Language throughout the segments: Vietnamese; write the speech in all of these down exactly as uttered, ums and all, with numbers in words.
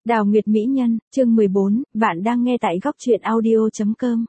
Đào Nguyệt Mỹ Nhân, chương mười bốn, bạn đang nghe tại góc truyện audio.com.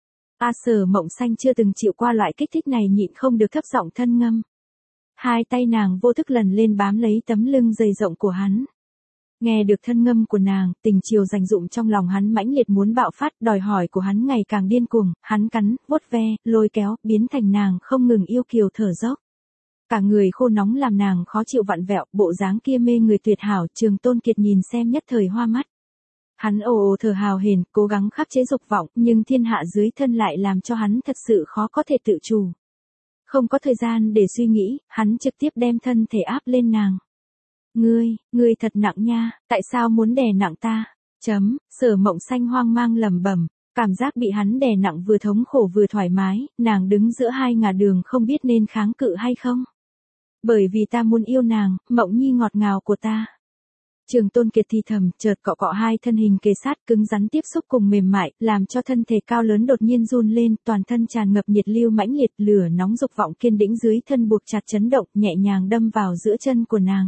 A Sở Mộng Xanh chưa từng chịu qua loại kích thích này, nhịn không được thấp giọng thân ngâm. Hai tay nàng vô thức lần lên bám lấy tấm lưng dày rộng của hắn. Nghe được thân ngâm của nàng, tình chiều dành dụm trong lòng hắn mãnh liệt muốn bạo phát, đòi hỏi của hắn ngày càng điên cuồng, hắn cắn, vuốt ve, lôi kéo, biến thành nàng không ngừng yêu kiều thở dốc. Cả người khô nóng làm nàng khó chịu vặn vẹo, bộ dáng kia mê người tuyệt hảo, Trường Tôn Kiệt nhìn xem nhất thời hoa mắt. Hắn ồ ồ thở hào hển, cố gắng khắc chế dục vọng, nhưng thiên hạ dưới thân lại làm cho hắn thật sự khó có thể tự chủ. Không có thời gian để suy nghĩ, hắn trực tiếp đem thân thể áp lên nàng. Ngươi, ngươi thật nặng nha, tại sao muốn đè nặng ta? Chấm, Sở Mộng Xanh hoang mang lẩm bẩm, cảm giác bị hắn đè nặng vừa thống khổ vừa thoải mái, nàng đứng giữa hai ngả đường không biết nên kháng cự hay không. Bởi vì ta muốn yêu nàng, Mộng Nhi ngọt ngào của ta. Trường Tôn Kiệt thì thầm, chợt cọ cọ hai thân hình kề sát cứng rắn tiếp xúc cùng mềm mại, làm cho thân thể cao lớn đột nhiên run lên, toàn thân tràn ngập nhiệt lưu mãnh liệt, lửa nóng dục vọng kiên đĩnh dưới thân buộc chặt chấn động, nhẹ nhàng đâm vào giữa chân của nàng.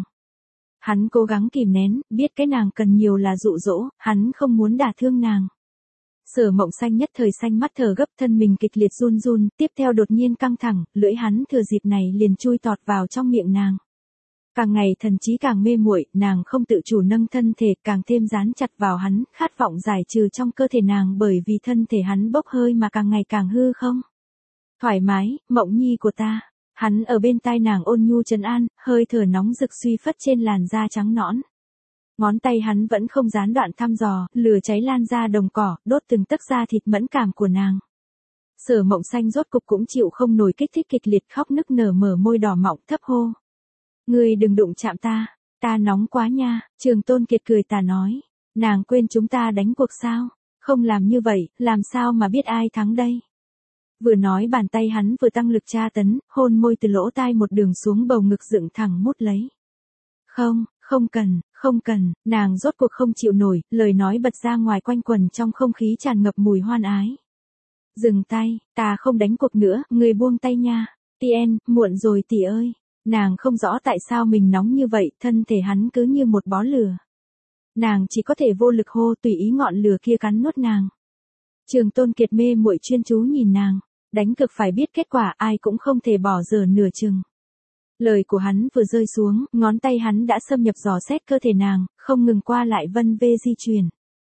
Hắn cố gắng kìm nén, biết cái nàng cần nhiều là dụ dỗ, hắn không muốn đả thương nàng. Sở Mộng Xanh nhất thời xanh mắt thở gấp, thân mình kịch liệt run run, tiếp theo đột nhiên căng thẳng, lưỡi hắn thừa dịp này liền chui tọt vào trong miệng nàng. Càng ngày thần trí càng mê muội, nàng không tự chủ nâng thân thể, càng thêm dán chặt vào hắn, khát vọng giải trừ trong cơ thể nàng bởi vì thân thể hắn bốc hơi mà càng ngày càng hư không. Thoải mái, Mộng Nhi của ta. Hắn ở bên tai nàng ôn nhu trấn an, hơi thở nóng rực suy phất trên làn da trắng nõn. Ngón tay hắn vẫn không gián đoạn thăm dò, lửa cháy lan ra đồng cỏ, đốt từng tấc da thịt mẫn cảm của nàng. Sở Mộng Xanh rốt cục cũng chịu không nổi kích thích kịch liệt, khóc nức nở mở môi đỏ mọng thấp hô. Ngươi đừng đụng chạm ta, ta nóng quá nha, Trường Tôn Kiệt cười tà nói. Nàng quên chúng ta đánh cuộc sao, không làm như vậy, làm sao mà biết ai thắng đây. Vừa nói bàn tay hắn vừa tăng lực tra tấn, hôn môi từ lỗ tai một đường xuống bầu ngực dựng thẳng mút lấy. Không, không cần, không cần, nàng rốt cuộc không chịu nổi, lời nói bật ra ngoài quanh quần trong không khí tràn ngập mùi hoan ái. Dừng tay, ta không đánh cuộc nữa, người buông tay nha. Tien, muộn rồi tỷ ơi. Nàng không rõ tại sao mình nóng như vậy, thân thể hắn cứ như một bó lửa. Nàng chỉ có thể vô lực hô, tùy ý ngọn lửa kia cắn nuốt nàng. Trường Tôn Kiệt mê muội chuyên chú nhìn nàng, đánh cực phải biết kết quả, ai cũng không thể bỏ dở nửa chừng. Lời của hắn vừa rơi xuống, ngón tay hắn đã xâm nhập dò xét cơ thể nàng, không ngừng qua lại vân vê di chuyển.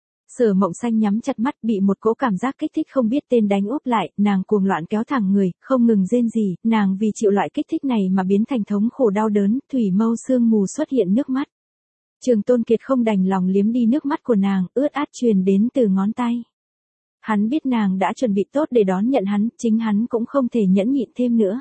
Sở Mộng Xanh nhắm chặt mắt, bị một cỗ cảm giác kích thích không biết tên đánh úp lại, nàng cuồng loạn kéo thẳng người, không ngừng rên rỉ, nàng vì chịu loại kích thích này mà biến thành thống khổ đau đớn, thủy mâu sương mù xuất hiện nước mắt. Trường Tôn Kiệt không đành lòng liếm đi nước mắt của nàng, ướt át truyền đến từ ngón tay. Hắn biết nàng đã chuẩn bị tốt để đón nhận hắn, chính hắn cũng không thể nhẫn nhịn thêm nữa.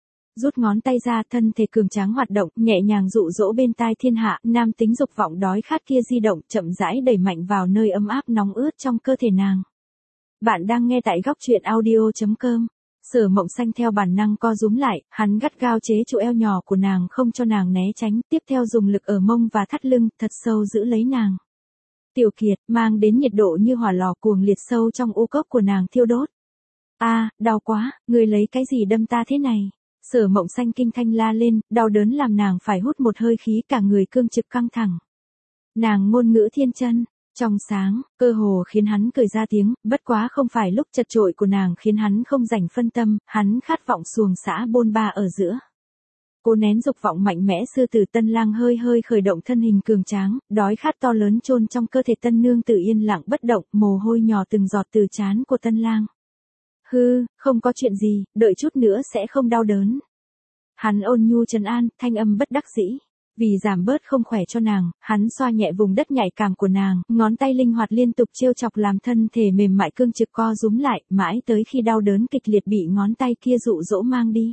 Rút ngón tay ra, thân thể cường tráng hoạt động, nhẹ nhàng dụ dỗ bên tai thiên hạ, nam tính dục vọng đói khát kia di động, chậm rãi đẩy mạnh vào nơi ấm áp nóng ướt trong cơ thể nàng. Bạn đang nghe tại góc truyện audio.com. Sở Mộng Xanh theo bản năng co rúm lại, hắn gắt gao chế trụ eo nhỏ của nàng không cho nàng né tránh, tiếp theo dùng lực ở mông và thắt lưng, thật sâu giữ lấy nàng. Tiểu Kiệt, mang đến nhiệt độ như hỏa lò cuồng liệt sâu trong u cốc của nàng thiêu đốt. A, à, đau quá, ngươi lấy cái gì đâm ta thế này? Sở Mộng Xanh kinh thanh la lên, đau đớn làm nàng phải hút một hơi khí, cả người cương trực căng thẳng. Nàng ngôn ngữ thiên chân, trong sáng, cơ hồ khiến hắn cười ra tiếng, bất quá không phải lúc chật chội của nàng khiến hắn không rảnh phân tâm, hắn khát vọng xuồng xã bôn ba ở giữa. Cố nén dục vọng mạnh mẽ, sư tử Tân Lang hơi hơi khởi động thân hình cường tráng, đói khát to lớn chôn trong cơ thể Tân Nương Tử yên lặng bất động, mồ hôi nhỏ từng giọt từ trán của Tân Lang. Hư, không có chuyện gì, đợi chút nữa sẽ không đau đớn. Hắn ôn nhu trấn an, thanh âm bất đắc dĩ. Vì giảm bớt không khỏe cho nàng, hắn xoa nhẹ vùng đất nhạy cảm của nàng, ngón tay linh hoạt liên tục trêu chọc làm thân thể mềm mại cương trực co rúm lại, mãi tới khi đau đớn kịch liệt bị ngón tay kia dụ dỗ mang đi.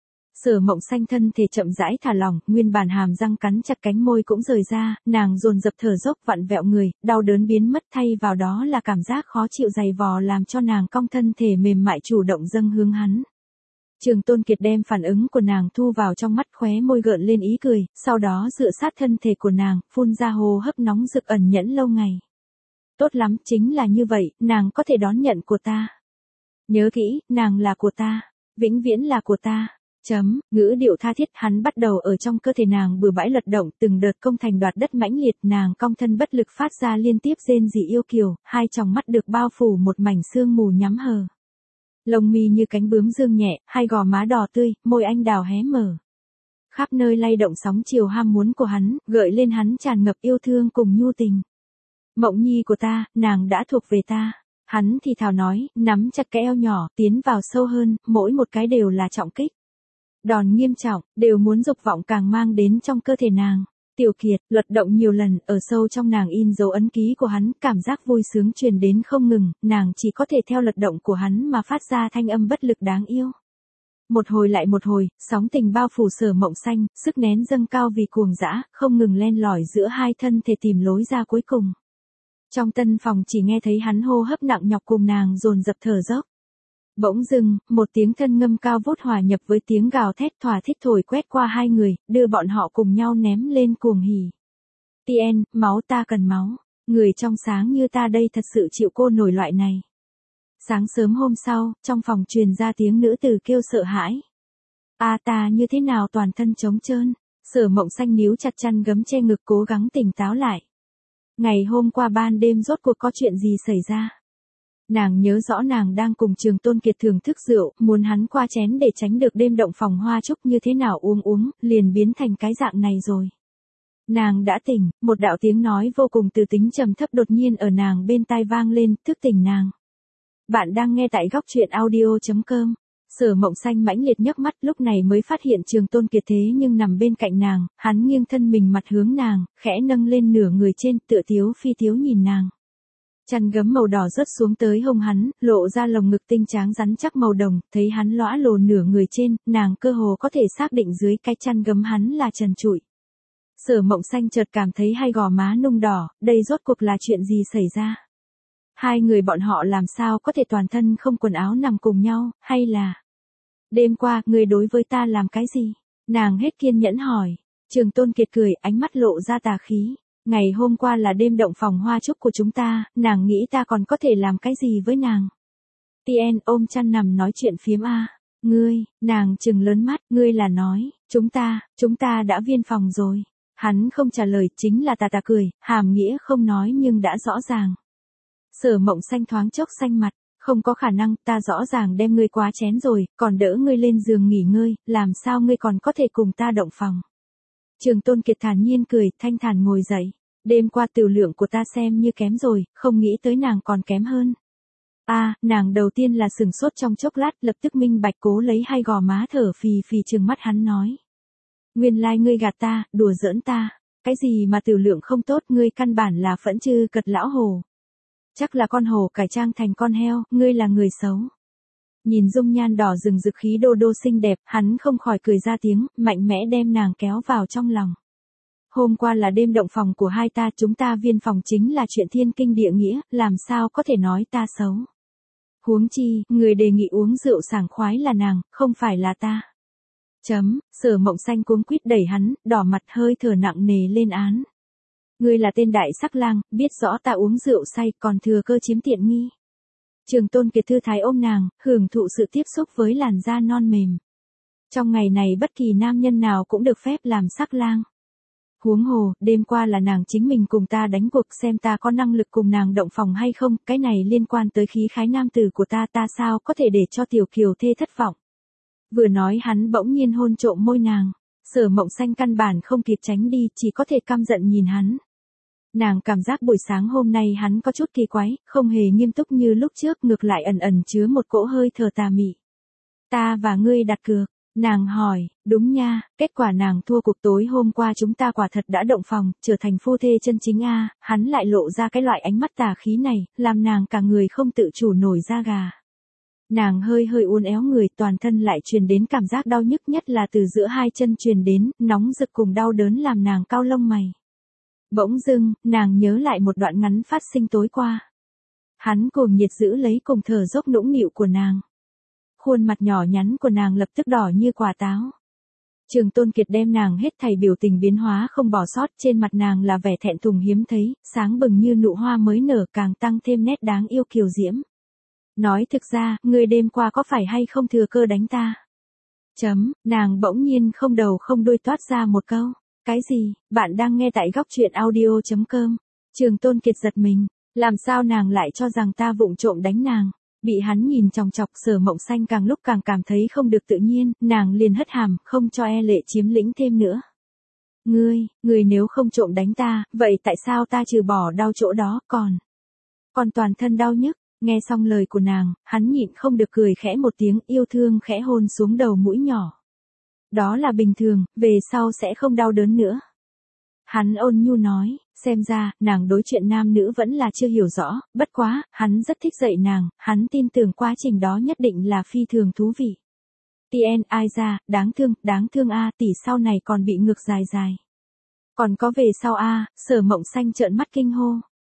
Sở Mộng Xanh thân thể chậm rãi thả lỏng, nguyên bản hàm răng cắn chặt cánh môi cũng rời ra, nàng dồn dập thở dốc vặn vẹo người, đau đớn biến mất thay vào đó là cảm giác khó chịu dày vò làm cho nàng cong thân thể mềm mại chủ động dâng hướng hắn. Trường Tôn Kiệt đem phản ứng của nàng thu vào trong mắt, khóe môi gợn lên ý cười, sau đó dựa sát thân thể của nàng, phun ra hô hấp nóng rực ẩn nhẫn lâu ngày. Tốt lắm, chính là như vậy, nàng có thể đón nhận của ta. Nhớ kỹ, nàng là của ta, vĩnh viễn là của ta. Chấm, ngữ điệu tha thiết, hắn bắt đầu ở trong cơ thể nàng bừa bãi lật động, từng đợt công thành đoạt đất mãnh liệt, nàng cong thân bất lực phát ra liên tiếp rên rỉ yêu kiều, hai tròng mắt được bao phủ một mảnh sương mù nhắm hờ. Lông mi như cánh bướm dương nhẹ, hai gò má đỏ tươi, môi anh đào hé mở. Khắp nơi lay động sóng chiều ham muốn của hắn, gợi lên hắn tràn ngập yêu thương cùng nhu tình. Mộng nhi của ta, nàng đã thuộc về ta. Hắn thì thào nói, nắm chặt cái eo nhỏ, tiến vào sâu hơn, mỗi một cái đều là trọng kích. Đòn nghiêm trọng, đều muốn dục vọng càng mang đến trong cơ thể nàng. Tiểu Kiệt, luật động nhiều lần, ở sâu trong nàng in dấu ấn ký của hắn, cảm giác vui sướng truyền đến không ngừng, nàng chỉ có thể theo luật động của hắn mà phát ra thanh âm bất lực đáng yêu. Một hồi lại một hồi, sóng tình bao phủ Sở Mộng Xanh, sức nén dâng cao vì cuồng dã, không ngừng len lỏi giữa hai thân thể tìm lối ra cuối cùng. Trong tân phòng chỉ nghe thấy hắn hô hấp nặng nhọc cùng nàng dồn dập thở dốc. Bỗng dưng, một tiếng thân ngâm cao vút hòa nhập với tiếng gào thét thỏa thích thổi quét qua hai người, đưa bọn họ cùng nhau ném lên cuồng hỉ. Tien, máu ta cần máu, người trong sáng như ta đây thật sự chịu cô nổi loại này. Sáng sớm hôm sau, trong phòng truyền ra tiếng nữ tử kêu sợ hãi. A ta như thế nào toàn thân trống trơn, Sở Mộng Xanh níu chặt chăn gấm che ngực cố gắng tỉnh táo lại. Ngày hôm qua ban đêm rốt cuộc có chuyện gì xảy ra? Nàng nhớ rõ nàng đang cùng Trường Tôn Kiệt thưởng thức rượu, muốn hắn qua chén để tránh được đêm động phòng hoa trúc như thế nào uống uống, liền biến thành cái dạng này rồi. Nàng đã tỉnh, một đạo tiếng nói vô cùng từ tính trầm thấp đột nhiên ở nàng bên tai vang lên, thức tỉnh nàng. Bạn đang nghe tại góc truyện audio chấm com. Sở Mộng Xanh mãnh liệt nhấc mắt, lúc này mới phát hiện Trường Tôn Kiệt thế nhưng nằm bên cạnh nàng, hắn nghiêng thân mình mặt hướng nàng, khẽ nâng lên nửa người trên, tựa tiếu phi tiếu nhìn nàng. Chăn gấm màu đỏ rớt xuống tới hông hắn, lộ ra lồng ngực tinh tráng rắn chắc màu đồng, thấy hắn lõa lồ nửa người trên, nàng cơ hồ có thể xác định dưới cái chăn gấm hắn là trần trụi. Sở Mộng Xanh chợt cảm thấy hai gò má nung đỏ, đây rốt cuộc là chuyện gì xảy ra? Hai người bọn họ làm sao có thể toàn thân không quần áo nằm cùng nhau, hay là... Đêm qua, người đối với ta làm cái gì? Nàng hết kiên nhẫn hỏi. Trường Tôn Kiệt cười, ánh mắt lộ ra tà khí. Ngày hôm qua là đêm động phòng hoa trúc của chúng ta, nàng nghĩ ta còn có thể làm cái gì với nàng? Tien ôm chăn nằm nói chuyện phiếm a. Ngươi, nàng trừng lớn mắt, ngươi là nói, chúng ta, chúng ta đã viên phòng rồi. Hắn không trả lời, chính là tà tà cười, hàm nghĩa không nói nhưng đã rõ ràng. Sở Mộng Xanh thoáng chốc xanh mặt, không có khả năng, ta rõ ràng đem ngươi quá chén rồi, còn đỡ ngươi lên giường nghỉ ngơi, làm sao ngươi còn có thể cùng ta động phòng? Trường Tôn Kiệt thản nhiên cười, thanh thản ngồi dậy. Đêm qua tiểu lượng của ta xem như kém rồi, không nghĩ tới nàng còn kém hơn. A, à, nàng đầu tiên là sừng sốt trong chốc lát, lập tức minh bạch cố lấy hai gò má thở phì phì trừng mắt hắn nói. Nguyên lai like ngươi gạt ta, đùa giỡn ta. Cái gì mà tiểu lượng không tốt, ngươi căn bản là phẫn chư cật lão hồ. Chắc là con hổ cải trang thành con heo, ngươi là người xấu. Nhìn dung nhan đỏ rừng rực khí đô đô xinh đẹp, hắn không khỏi cười ra tiếng, mạnh mẽ đem nàng kéo vào trong lòng. Hôm qua là đêm động phòng của hai ta, chúng ta viên phòng chính là chuyện thiên kinh địa nghĩa, làm sao có thể nói ta xấu. Huống chi, người đề nghị uống rượu sảng khoái là nàng, không phải là ta. Chấm, Sở Mộng Xanh cuống quýt đẩy hắn, đỏ mặt hơi thở nặng nề lên án. Ngươi là tên đại sắc lang, biết rõ ta uống rượu say, còn thừa cơ chiếm tiện nghi. Trường Tôn Kiệt thư thái ôm nàng, hưởng thụ sự tiếp xúc với làn da non mềm. Trong ngày này bất kỳ nam nhân nào cũng được phép làm sắc lang. Huống hồ, đêm qua là nàng chính mình cùng ta đánh cuộc xem ta có năng lực cùng nàng động phòng hay không, cái này liên quan tới khí khái nam tử của ta, ta sao có thể để cho tiểu kiều thê thất vọng. Vừa nói hắn bỗng nhiên hôn trộm môi nàng, Sở Mộng Xanh căn bản không kịp tránh đi, chỉ có thể căm giận nhìn hắn. Nàng cảm giác buổi sáng hôm nay hắn có chút kỳ quái, không hề nghiêm túc như lúc trước, ngược lại ẩn ẩn chứa một cỗ hơi thở tà mị. Ta và ngươi đặt cược, nàng hỏi, đúng nha, kết quả nàng thua cuộc tối hôm qua chúng ta quả thật đã động phòng, trở thành phu thê chân chính a. Hắn lại lộ ra cái loại ánh mắt tà khí này, làm nàng cả người không tự chủ nổi da gà. Nàng hơi hơi uốn éo người, toàn thân lại truyền đến cảm giác đau nhức, nhất là từ giữa hai chân truyền đến, nóng rực cùng đau đớn làm nàng cau lông mày. Bỗng dưng, nàng nhớ lại một đoạn ngắn phát sinh tối qua. Hắn cuồng nhiệt giữ lấy cùng thở dốc nũng nịu của nàng. Khuôn mặt nhỏ nhắn của nàng lập tức đỏ như quả táo. Trường Tôn Kiệt đem nàng hết thảy biểu tình biến hóa không bỏ sót, trên mặt nàng là vẻ thẹn thùng hiếm thấy, sáng bừng như nụ hoa mới nở, càng tăng thêm nét đáng yêu kiều diễm. Nói thực ra, ngươi đêm qua có phải hay không thừa cơ đánh ta? Chấm, nàng bỗng nhiên không đầu không đuôi toát ra một câu. Cái gì, bạn đang nghe tại góc truyện audio.com. Trường Tôn Kiệt giật mình, làm sao nàng lại cho rằng ta vụng trộm đánh nàng. Bị hắn nhìn chòng chọc, Sở Mộng Xanh càng lúc càng cảm thấy không được tự nhiên, nàng liền hất hàm, không cho e lệ chiếm lĩnh thêm nữa. Ngươi, ngươi nếu không trộm đánh ta, vậy tại sao ta trừ bỏ đau chỗ đó, còn, còn toàn thân đau nhức? Nghe xong lời của nàng, hắn nhịn không được cười khẽ một tiếng, yêu thương khẽ hôn xuống đầu mũi nhỏ. Đó là bình thường, về sau sẽ không đau đớn nữa. Hắn ôn nhu nói, xem ra, nàng đối chuyện nam nữ vẫn là chưa hiểu rõ, bất quá, hắn rất thích dạy nàng, hắn tin tưởng quá trình đó nhất định là phi thường thú vị. Tien, ai ra, đáng thương, đáng thương a, tỷ sau này còn bị ngược dài dài. Còn có về sau a, Sở Mộng Xanh trợn mắt kinh hô.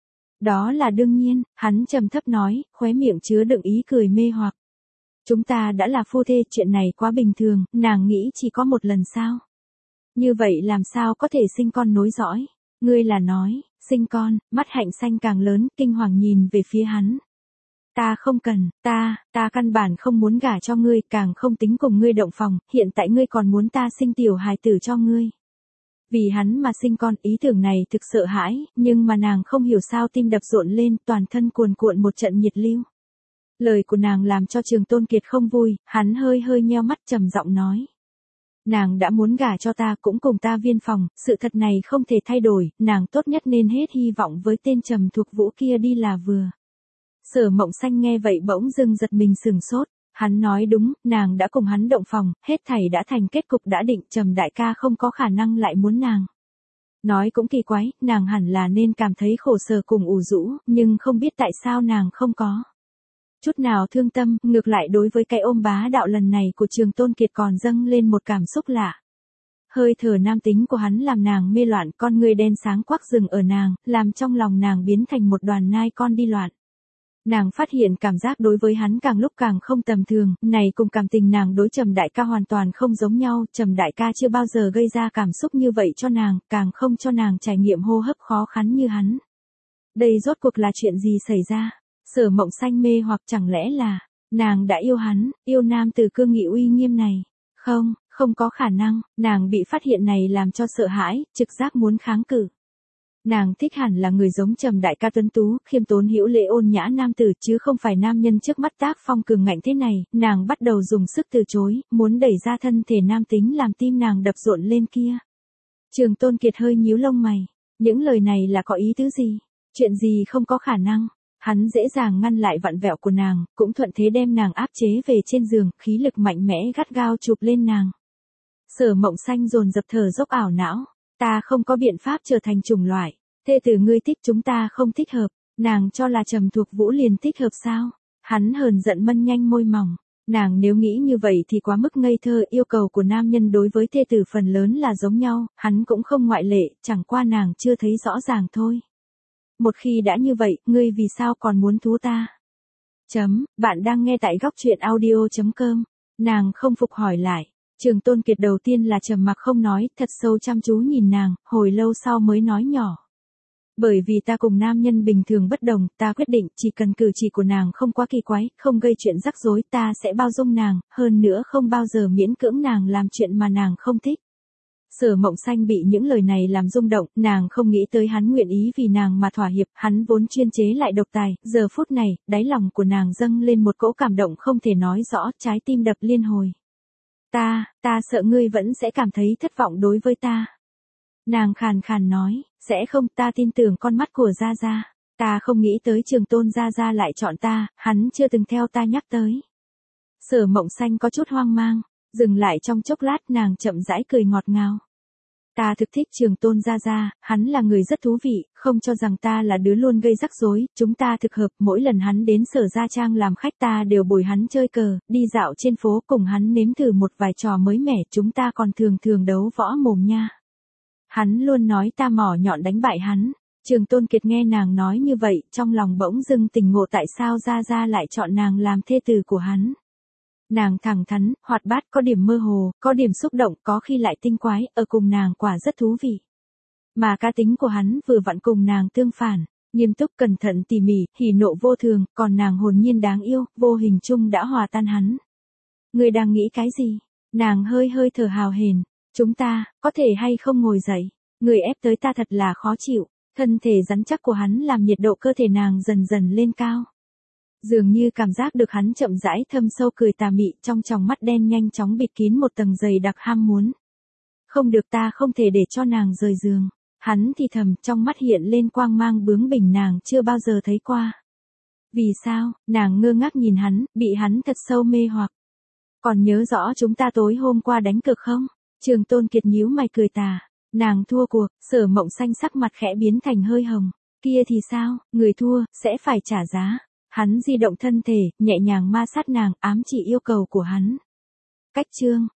Đó là đương nhiên, hắn trầm thấp nói, khóe miệng chứa đựng ý cười mê hoặc. Chúng ta đã là phu thê, chuyện này quá bình thường, nàng nghĩ chỉ có một lần sao? Như vậy làm sao có thể sinh con nối dõi? Ngươi là nói, sinh con, mắt Hạnh Xanh càng lớn, kinh hoàng nhìn về phía hắn. Ta không cần, ta, ta căn bản không muốn gả cho ngươi, càng không tính cùng ngươi động phòng, hiện tại ngươi còn muốn ta sinh tiểu hài tử cho ngươi. Vì hắn mà sinh con, ý tưởng này thực sợ hãi, nhưng mà nàng không hiểu sao tim đập rộn lên, toàn thân cuồn cuộn một trận nhiệt lưu. Lời của nàng làm cho Trường Tôn Kiệt không vui, hắn hơi hơi nheo mắt trầm giọng nói. Nàng đã muốn gả cho ta cũng cùng ta viên phòng, sự thật này không thể thay đổi, nàng tốt nhất nên hết hy vọng với tên Trầm Thuộc Vũ kia đi là vừa. Sở Mộng Xanh nghe vậy bỗng dưng giật mình sừng sốt, hắn nói đúng, nàng đã cùng hắn động phòng, hết thảy đã thành kết cục đã định, Trầm đại ca không có khả năng lại muốn nàng. Nói cũng kỳ quái, nàng hẳn là nên cảm thấy khổ sở cùng ủ rũ, nhưng không biết tại sao nàng không có chút nào thương tâm, ngược lại đối với cái ôm bá đạo lần này của Trường Tôn Kiệt còn dâng lên một cảm xúc lạ. Hơi thở nam tính của hắn làm nàng mê loạn, con người đen sáng quắc rừng ở nàng, làm trong lòng nàng biến thành một đoàn nai con đi loạn. Nàng phát hiện cảm giác đối với hắn càng lúc càng không tầm thường, này cùng cảm tình nàng đối Trầm đại ca hoàn toàn không giống nhau, Trầm đại ca chưa bao giờ gây ra cảm xúc như vậy cho nàng, càng không cho nàng trải nghiệm hô hấp khó khăn như hắn. Đây rốt cuộc là chuyện gì xảy ra? Sở Mộng Xanh mê hoặc chẳng lẽ là, nàng đã yêu hắn, yêu nam từ cương nghị uy nghiêm này. Không, không có khả năng, nàng bị phát hiện này làm cho sợ hãi, trực giác muốn kháng cự. Nàng thích hẳn là người giống Trầm đại ca tuấn tú, khiêm tốn hữu lễ ôn nhã nam tử chứ không phải nam nhân trước mắt tác phong cường ngạnh thế này, nàng bắt đầu dùng sức từ chối, muốn đẩy ra thân thể nam tính làm tim nàng đập rộn lên kia. Trường Tôn Kiệt hơi nhíu lông mày, những lời này là có ý tứ gì? Chuyện gì không có khả năng? Hắn dễ dàng ngăn lại vặn vẹo của nàng, cũng thuận thế đem nàng áp chế về trên giường, khí lực mạnh mẽ gắt gao chụp lên nàng. Sở Mộng Xanh dồn dập thở dốc ảo não, ta không có biện pháp trở thành chủng loại, thê tử ngươi thích chúng ta không thích hợp, nàng cho là Trầm Thuộc Vũ liền thích hợp sao? Hắn hờn giận mân nhanh môi mỏng, nàng nếu nghĩ như vậy thì quá mức ngây thơ, yêu cầu của nam nhân đối với thê tử phần lớn là giống nhau, hắn cũng không ngoại lệ, chẳng qua nàng chưa thấy rõ ràng thôi. Một khi đã như vậy, ngươi vì sao còn muốn thú ta? Chấm, bạn đang nghe tại góc truyện audio.com. Nàng không phục hỏi lại. Trường Tôn Kiệt đầu tiên là trầm mặc không nói, thật sâu chăm chú nhìn nàng, hồi lâu sau mới nói nhỏ. Bởi vì ta cùng nam nhân bình thường bất đồng, ta quyết định chỉ cần cử chỉ của nàng không quá kỳ quái, không gây chuyện rắc rối, ta sẽ bao dung nàng, hơn nữa không bao giờ miễn cưỡng nàng làm chuyện mà nàng không thích. Sở Mộng Xanh bị những lời này làm rung động, nàng không nghĩ tới hắn nguyện ý vì nàng mà thỏa hiệp, hắn vốn chuyên chế lại độc tài, giờ phút này, đáy lòng của nàng dâng lên một cỗ cảm động không thể nói rõ, trái tim đập liên hồi. Ta, ta sợ ngươi vẫn sẽ cảm thấy thất vọng đối với ta. Nàng khàn khàn nói, sẽ không, ta tin tưởng con mắt của Gia Gia, ta không nghĩ tới Trường Tôn Gia Gia lại chọn ta, hắn chưa từng theo ta nhắc tới. Sở Mộng Xanh có chút hoang mang. Dừng lại trong chốc lát nàng chậm rãi cười ngọt ngào. Ta thực thích Trường Tôn Gia Gia, hắn là người rất thú vị, không cho rằng ta là đứa luôn gây rắc rối, chúng ta thực hợp, mỗi lần hắn đến Sở Gia Trang làm khách ta đều bồi hắn chơi cờ, đi dạo trên phố cùng hắn nếm thử một vài trò mới mẻ, chúng ta còn thường thường đấu võ mồm nha. Hắn luôn nói ta mỏ nhọn đánh bại hắn. Trường Tôn Kiệt nghe nàng nói như vậy, trong lòng bỗng dưng tỉnh ngộ tại sao Gia Gia lại chọn nàng làm thê tử của hắn. Nàng thẳng thắn, hoạt bát, có điểm mơ hồ, có điểm xúc động, có khi lại tinh quái, ở cùng nàng quả rất thú vị. Mà cá tính của hắn vừa vặn cùng nàng tương phản, nghiêm túc cẩn thận tỉ mỉ, hỉ nộ vô thường, còn nàng hồn nhiên đáng yêu, vô hình chung đã hòa tan hắn. Ngươi đang nghĩ cái gì? Nàng hơi hơi thở hào hển, chúng ta, có thể hay không ngồi dậy, người ép tới ta thật là khó chịu, thân thể rắn chắc của hắn làm nhiệt độ cơ thể nàng dần dần lên cao. Dường như cảm giác được hắn chậm rãi thâm sâu cười tà mị trong tròng mắt đen nhanh chóng bịt kín một tầng dày đặc ham muốn. Không được, ta không thể để cho nàng rời giường. Hắn thì thầm, trong mắt hiện lên quang mang bướng bỉnh nàng chưa bao giờ thấy qua. Vì sao? Nàng ngơ ngác nhìn hắn, bị hắn thật sâu mê hoặc. Còn nhớ rõ chúng ta tối hôm qua đánh cược không? Trường Tôn Kiệt nhíu mày cười tà. Nàng thua cuộc, Sở Mộng Xanh sắc mặt khẽ biến thành hơi hồng. Kia thì sao, người thua, sẽ phải trả giá. Hắn di động thân thể, nhẹ nhàng ma sát nàng, ám chỉ yêu cầu của hắn. Cách chương